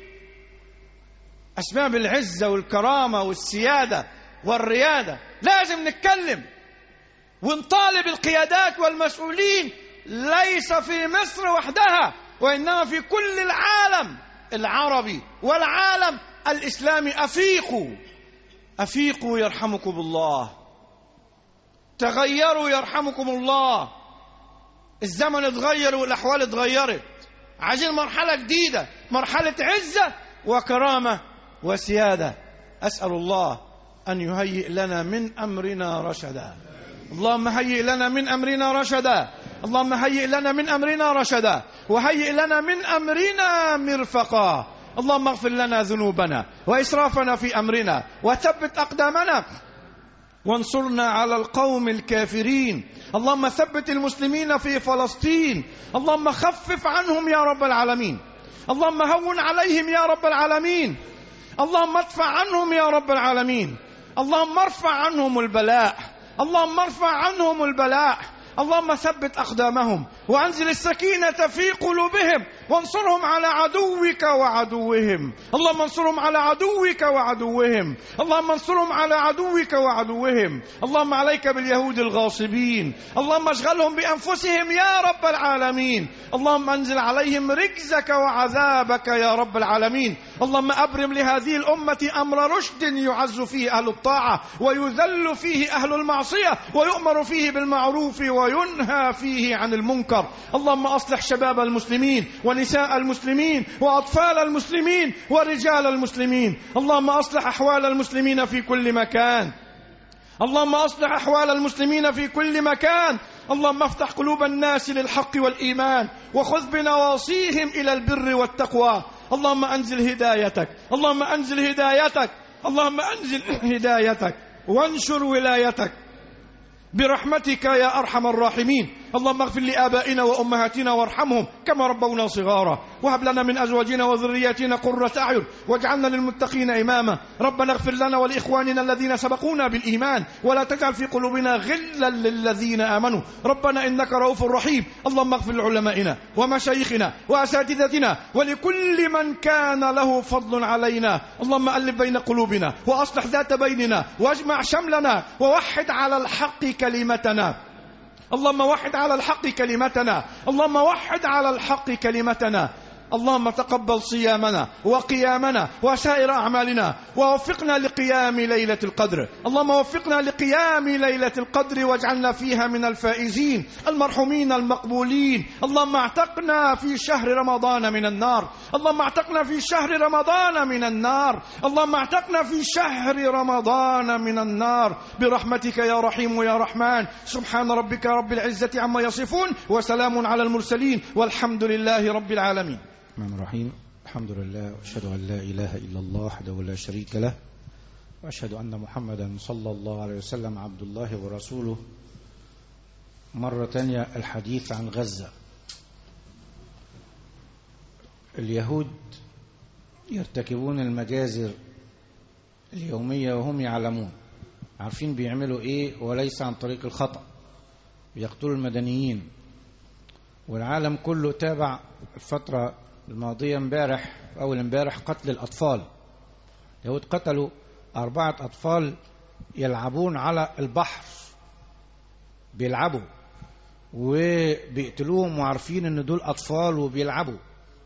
أسباب العزة والكرامة والسيادة والريادة. لازم نتكلم ونطالب القيادات والمسؤولين، ليس في مصر وحدها، وإنما في كل العالم العربي والعالم الإسلامي. أفيقوا أفيقوا يرحمكم الله، تغيروا يرحمكم الله. الزمن اتغير والأحوال اتغيرت، عايزين مرحلة جديدة، مرحلة عزة وكرامة وسيادة. أسأل الله أن يهيئ لنا من أمرنا رشدا. اللهم هيئ لنا من أمرنا رشدا، اللهم هيئ لنا من أمرنا رشدا، وهيئ لنا من أمرنا مرفقا. اللهم اغفر لنا ذنوبنا وإسرافنا في أمرنا، وثبت أقدامنا وانصرنا على القوم الكافرين. اللهم ثبت المسلمين في فلسطين. اللهم خفف عنهم يا رب العالمين. اللهم هون عليهم يا رب العالمين. اللهم ادفع عنهم يا رب العالمين. اللهم ارفع عنهم البلاء. اللهم ارفع عنهم البلاء. اللهم ثبت أقدامهم وأنزل السكينة في قلوبهم وانصرهم على عدوك وعدوهم. اللهم انصرهم على عدوك وعدوهم. اللهم انصرهم على عدوك وعدوهم. اللهم عليك باليهود الغاصبين. اللهم اشغلهم بأنفسهم يا رب العالمين. اللهم انزل عليهم رجزك وعذابك يا رب العالمين. اللهم أبرم لهذه الأمة أمر رشد يعز فيه أهل الطاعة ويذل فيه أهل المعصية ويؤمر فيه بالمعروف وينهى فيه عن المنكر. اللهم أصلح شباب المسلمين ونساء المسلمين وأطفال المسلمين ورجال المسلمين. اللهم أصلح أحوال المسلمين في كل مكان. اللهم أصلح أحوال المسلمين في كل مكان. اللهم افتح قلوب الناس للحق والإيمان وخذ بنواصيهم إلى البر والتقوى. اللهم أنزل هدايتك. اللهم أنزل هدايتك. اللهم أنزل هدايتك وانشر ولايتك برحمتك يا أرحم الراحمين. اللهم اغفر لآبائنا وأمهاتنا وارحمهم كما ربونا صغارا وهب لنا من أزواجنا وذرياتنا قرة أعين واجعلنا للمتقين إماما. ربنا اغفر لنا ولإخواننا الذين سبقونا بالإيمان ولا تجعل في قلوبنا غلا للذين آمنوا. ربنا إنك رؤوف رحيم. اللهم اغفر لعلمائنا ومشايخنا وأساتذتنا ولكل من كان له فضل علينا. اللهم ألف بين قلوبنا وأصلح ذات بيننا واجمع شملنا ووحد على الحق كلمتنا. اللهم وحد على الحق كلمتنا. اللهم وحد على الحق كلمتنا. اللهم تقبل صيامنا وقيامنا وسائر أعمالنا ووفقنا لقيام ليلة القدر. اللهم وفقنا لقيام ليلة القدر واجعلنا فيها من الفائزين المرحومين المقبولين. اللهم اعتقنا في شهر رمضان من النار. اللهم اعتقنا في شهر رمضان من النار. اللهم اعتقنا في شهر رمضان من النار برحمتك يا رحيم يا رحمن. سبحان ربك رب العزة عما يصفون وسلام على المرسلين والحمد لله رب العالمين. الرحمن الرحيم. الحمد لله وأشهد أن لا إله إلا الله وحده لا شريك له وأشهد أن محمدا صلى الله عليه وسلم عبد الله ورسوله. مرة تانية الحديث عن غزة. اليهود يرتكبون المجازر اليومية وهم يعلمون، عارفين بيعملوا إيه وليس عن طريق الخطأ. يقتلوا المدنيين، والعالم كله تابع الفترة الماضية امبارح أول امبارح قتل الأطفال. اليهود قتلوا أربعة أطفال يلعبون على البحر، بيلعبوا وبيقتلوهم وعارفين ان دول أطفال وبيلعبوا.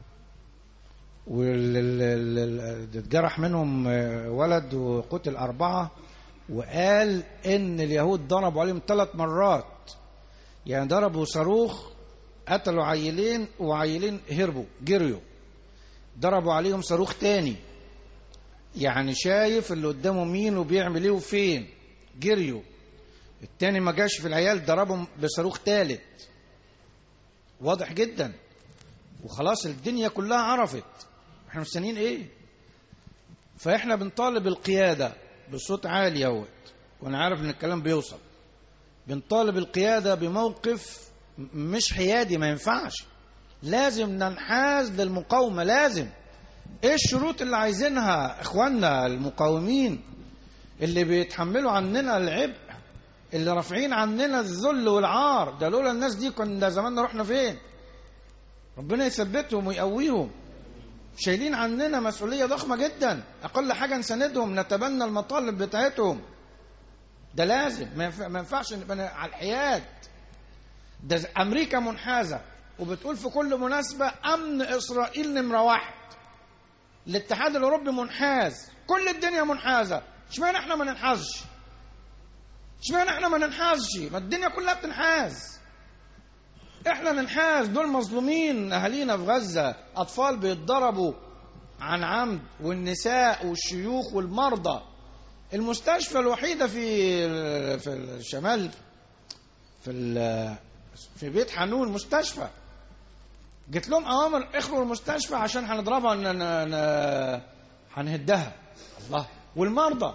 واتجرح منهم ولد وقتل أربعة، وقال ان اليهود ضربوا عليهم ثلاث مرات، يعني ضربوا صاروخ قتلوا عيلين وعيلين هربوا جريوا، ضربوا عليهم صاروخ تاني، يعني شايف اللي قدامه مين وبيعمل ايه وفين، جريوا. التاني ما جاش في العيال ضربهم بصاروخ تالت، واضح جدا. وخلاص الدنيا كلها عرفت احنا مستنيين ايه. فاحنا بنطالب القيادة بصوت عالي اهوت، وانا عارف ان الكلام بيوصل. بنطالب القيادة بموقف مش حيادي، ما ينفعش، لازم ننحاز للمقاومة. لازم. ايه الشروط اللي عايزينها اخواننا المقاومين اللي بيتحملوا عننا العبء، اللي رافعين عننا الذل والعار؟ ده لولا الناس دي كنا زماننا رحنا فين. ربنا يثبتهم ويقويهم. شايلين عننا مسؤولية ضخمة جدا، اقل حاجة نساندهم، نتبنى المطالب بتاعتهم. ده لازم، ما ينفعش نبقى على الحياد. ده امريكا منحازة وبتقول في كل مناسبة امن اسرائيل نمرة واحد. الاتحاد الاوروبي منحاز، كل الدنيا منحازة. اشمعنى احنا ما ننحازش؟ اشمعنى احنا ما ننحازش؟ ما الدنيا كلها بتنحاز، احنا ننحاز. دول مظلومين، اهالينا في غزة اطفال بيتضربوا عن عمد، والنساء والشيوخ والمرضى. المستشفى الوحيدة في في الشمال في في بيت حنون مستشفى، جت لهم اوامر اخروا المستشفى عشان هنضربها، هنهدها. الله. والمرضى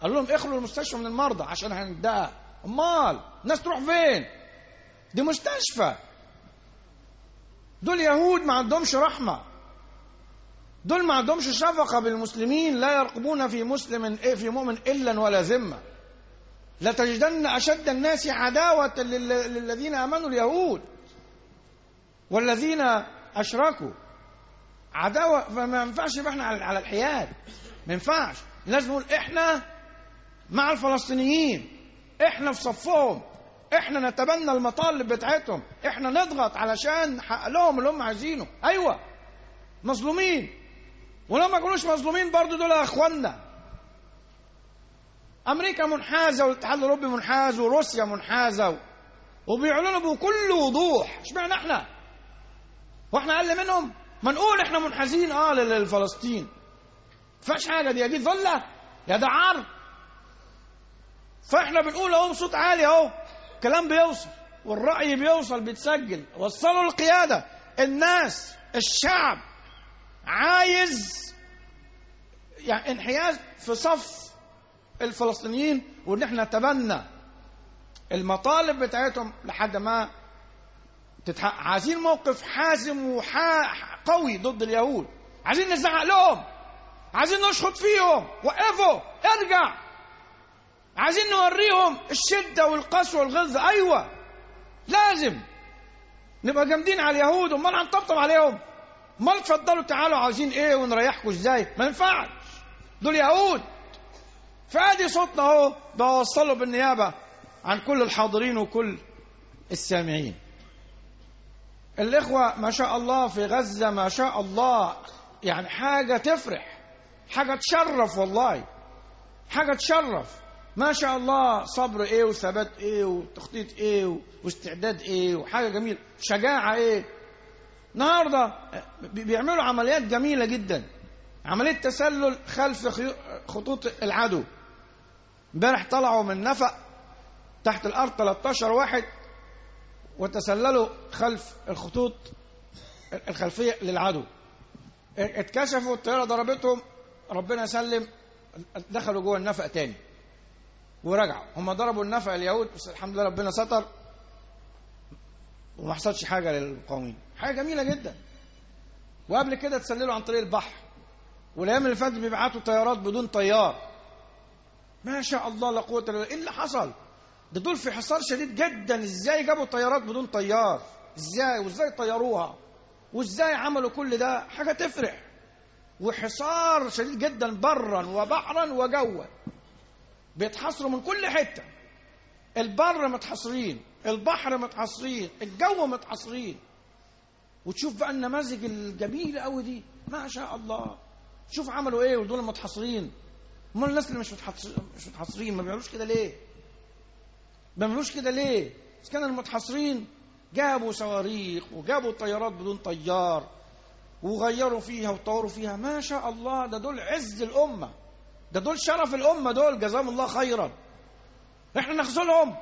قال لهم اخلوا المستشفى من المرضى عشان هندقها. امال الناس تروح فين؟ دي مستشفى. دول يهود ما عندهمش رحمة، دول ما عندهمش شفقة بالمسلمين، لا يرقبون في مسلم في مؤمن إلا ولا ذمة. لتجدن أشد الناس عداوة للذين آمنوا اليهود والذين أشركوا. عداوة. فما ينفعش يبقى احنا على الحياد، ما ينفعش. لازم نقول احنا مع الفلسطينيين، احنا في صفهم، احنا نتبنى المطالب بتاعتهم، احنا نضغط علشان نحقق لهم اللي هم عايزينه. ايوه مظلومين، ولو ما يكونوش مظلومين برضو دول اخواننا. امريكا منحازه والاتحاد الاوروبي منحاز وروسيا منحازه وبيعلنوا بكل وضوح. اشمعنى احنا؟ واحنا اقل منهم؟ ما نقول احنا منحازين اه لفلسطين، ما فيهاش حاجه، دي دي ذله يا ده عار. فاحنا بنقول اهو بصوت عالي اهو، الكلام بيوصل والرأي بيوصل بيتسجل. وصلوا القيادة، الناس، الشعب عايز يعني انحياز في صف الفلسطينيين، وان احنا نتبنى المطالب بتاعتهم لحد ما تتحقق. عايزين موقف حازم وقوي ضد اليهود، عايزين نزعق لهم، عايزين نشخط فيهم، وقفوا ارجع. عايزين نوريهم الشدة والقسوة والغلظة. أيوة لازم نبقى جامدين على اليهود، امال هنطبطب عليهم؟ امال اتفضلوا تعالوا عايزين ايه ونريحكم ازاي؟ ما ينفعش، دول يهود. فادي صوتنا اهو بوصله بالنيابة عن كل الحاضرين وكل السامعين. الإخوة ما شاء الله في غزة ما شاء الله، يعني حاجة تفرح، حاجة تشرف، والله حاجة تشرف. ما شاء الله صبر ايه وثبات ايه وتخطيط ايه واستعداد ايه وحاجة جميلة، شجاعة ايه. النهاردة بيعملوا عمليات جميلة جدا، عملية تسلل خلف خطوط العدو. امبارح طلعوا من نفق تحت الأرض ثلاثة عشر واحد وتسللوا خلف الخطوط الخلفية للعدو. اتكشفوا، الطيارة ضربتهم، ربنا سلم، دخلوا جوه النفق تاني ورجعوا. هم ضربوا النفق اليهود بس الحمد لله ربنا ستر وما حصلش حاجة للمقاومين. حاجة جميلة جدا. وقبل كده تسللوا عن طريق البحر، والايام اللي فاتت بيبعتوا طيارات بدون طيار. ما شاء الله لا قوة الا بالله. ايه اللي حصل؟ ده دول في حصار شديد جدا. ازاي جابوا طيارات بدون طيار؟ ازاي وازاي طيروها وازاي عملوا كل ده؟ حاجة تفرح. وحصار شديد جدا برا وبحرا وجوا، بيتحصروا من كل حتة. البر متحصرين، البحر متحصرين، الجو متحصرين. وتشوف بقى النماذج الجميلة قوي دي، ما شاء الله. شوف عملوا ايه ودول متحصرين. امال الناس اللي مش متحصرين مش متحصرين ما بيعملوش كده ليه؟ ما بيعملوش كده ليه؟ بس كانوا المتحصرين جابوا صواريخ وجابوا طيارات بدون طيار وغيروا فيها وطوروا فيها. ما شاء الله، ده دول عز الأمة، ده دول شرف الأمة، دول جزاهم الله خيرا. احنا نخذلهم؟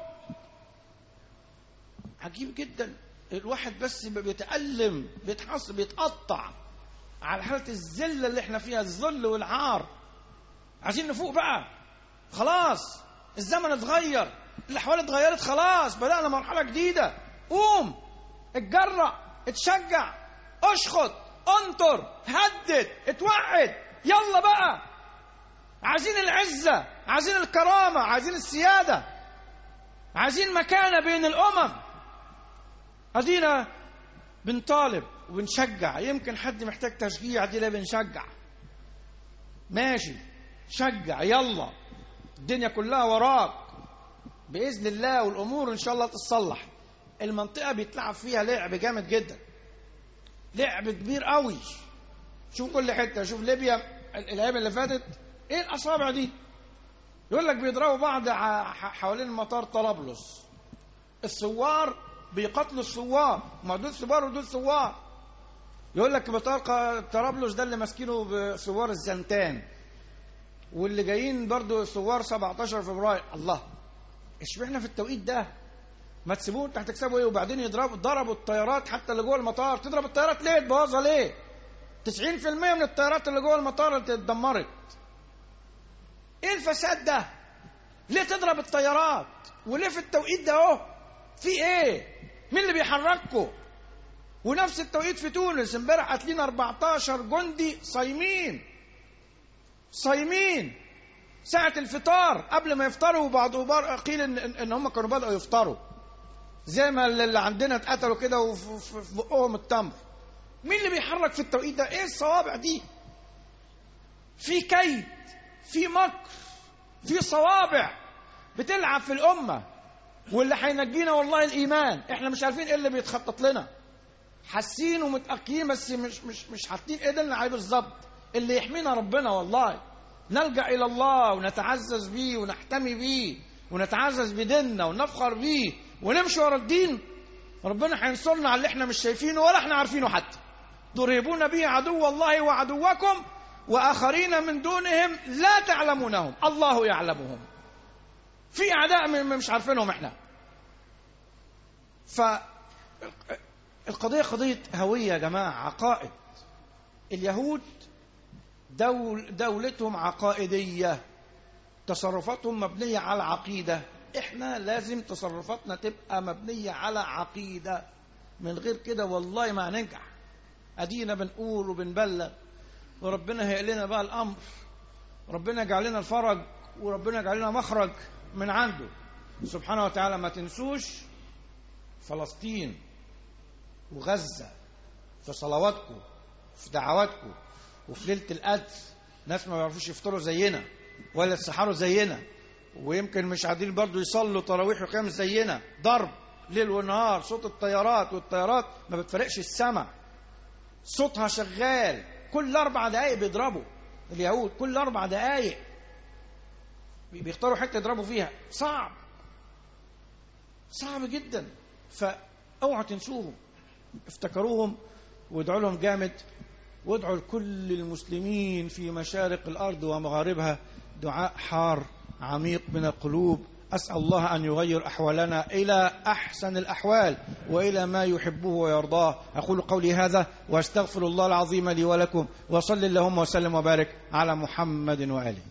عجيب جدا. الواحد بس بيتألم، بيتحص، بيتقطع على حالة الذلة اللي احنا فيها، الذل والعار. عايزين نفوق بقى، خلاص الزمن اتغير، الأحوال اتغيرت، خلاص بدأنا مرحلة جديدة. قوم اتجرأ، اتشجع، اشخط، انطر، هدد، اتوحد، يلا بقى. عايزين العزة، عايزين الكرامة، عايزين السيادة، عايزين مكانة بين الأمم. ادينا بنطالب وبنشجع. يمكن حد محتاج تشجيع، ادينا بنشجع. ماشي، شجع، يلا، الدنيا كلها وراك بإذن الله، والأمور إن شاء الله تتصلح. المنطقة بيتلعب فيها لعب جامد جدا، لعب كبير قوي. شوف كل حتة، شوف ليبيا الأيام اللي فاتت، إيه الأصابع دي؟ يقول لك بيضربوا بعض حوالين مطار طرابلس، الثوار بيقتلوا الثوار، ما دول ثوار ودول ثوار. يقول لك مطار طرابلس ده اللي ماسكينه بثوار الزنتان، واللي جايين برضو ثوار سبعة عشر فبراير. الله، اشمعنى في التوقيت ده؟ ما تسيبوه، انت هتكسبوا ايه؟ وبعدين يضربوا ضربوا الطيارات حتى اللي جوه المطار. تضرب الطيارات ليه؟ تبوظها ليه؟ تسعين في المية من الطيارات اللي جوه المطار اتدمرت. ايه الفساد ده؟ ليه تضرب الطيارات؟ وليه في التوقيت ده اهو؟ في ايه؟ مين اللي بيحرككم؟ ونفس التوقيت في تونس امبارح قاتلين أربعتاشر جندي صايمين صايمين ساعة الفطار قبل ما يفطروا، وبعض قيل ان, إن هم كانوا بدأوا يفطروا زي ما اللي عندنا اتقتلوا كده وفي بقهم التمر. مين اللي بيحرك في التوقيت ده؟ ايه الصوابع دي؟ في كيد، في مكر، في صوابع بتلعب في الأمة. واللي هينجينا والله الإيمان. احنا مش عارفين ايه اللي بيتخطط لنا، حاسين ومتأكدين بس مش مش مش حاطين ايدنا عليه بالظبط. اللي يحمينا ربنا والله. نلجأ إلى الله ونتعزز بيه ونحتمي بيه ونتعزز بديننا ونفخر بيه ونمشي ورا الدين. ربنا هينصرنا على اللي احنا مش شايفينه ولا احنا عارفينه حتى. ترهبون به عدو الله وعدوكم وآخرين من دونهم لا تعلمونهم الله يعلمهم. في أعداء مش عارفينهم احنا. فالقضية قضية هوية يا جماعة، عقائد. اليهود دول دولتهم عقائدية، تصرفاتهم مبنية على عقيدة. احنا لازم تصرفاتنا تبقى مبنية على عقيدة، من غير كده والله ما هننجح. ادينا بنقول وبنبلغ وربنا هيقلنا بقى الامر. ربنا يجعل لنا الفرج وربنا يجعل لنا مخرج من عنده سبحانه وتعالى. ما تنسوش فلسطين وغزة في صلواتكم، في دعواتكم، وفي ليلة القدر. ناس ما بيعرفوش يفطروا زينا ولا يتسحروا زينا، ويمكن مش عادين برضو يصلوا تراويح وقيام زينا. ضرب ليل ونهار، صوت الطيارات، والطيارات ما بتفرقش السماء، صوتها شغال. كل أربع دقايق بيضربوا اليهود، كل أربع دقايق بيختاروا حتة يضربوا فيها. صعب صعب جدا. فاوعوا تنسوهم، افتكروهم وادعوا لهم جامد، وادعوا لكل المسلمين في مشارق الأرض ومغاربها دعاء حار عميق من القلوب. أسأل الله أن يغير أحوالنا إلى أحسن الأحوال وإلى ما يحبه ويرضاه. أقول قولي هذا وأستغفر الله العظيم لي ولكم، وصل اللهم وسلم وبارك على محمد وآله.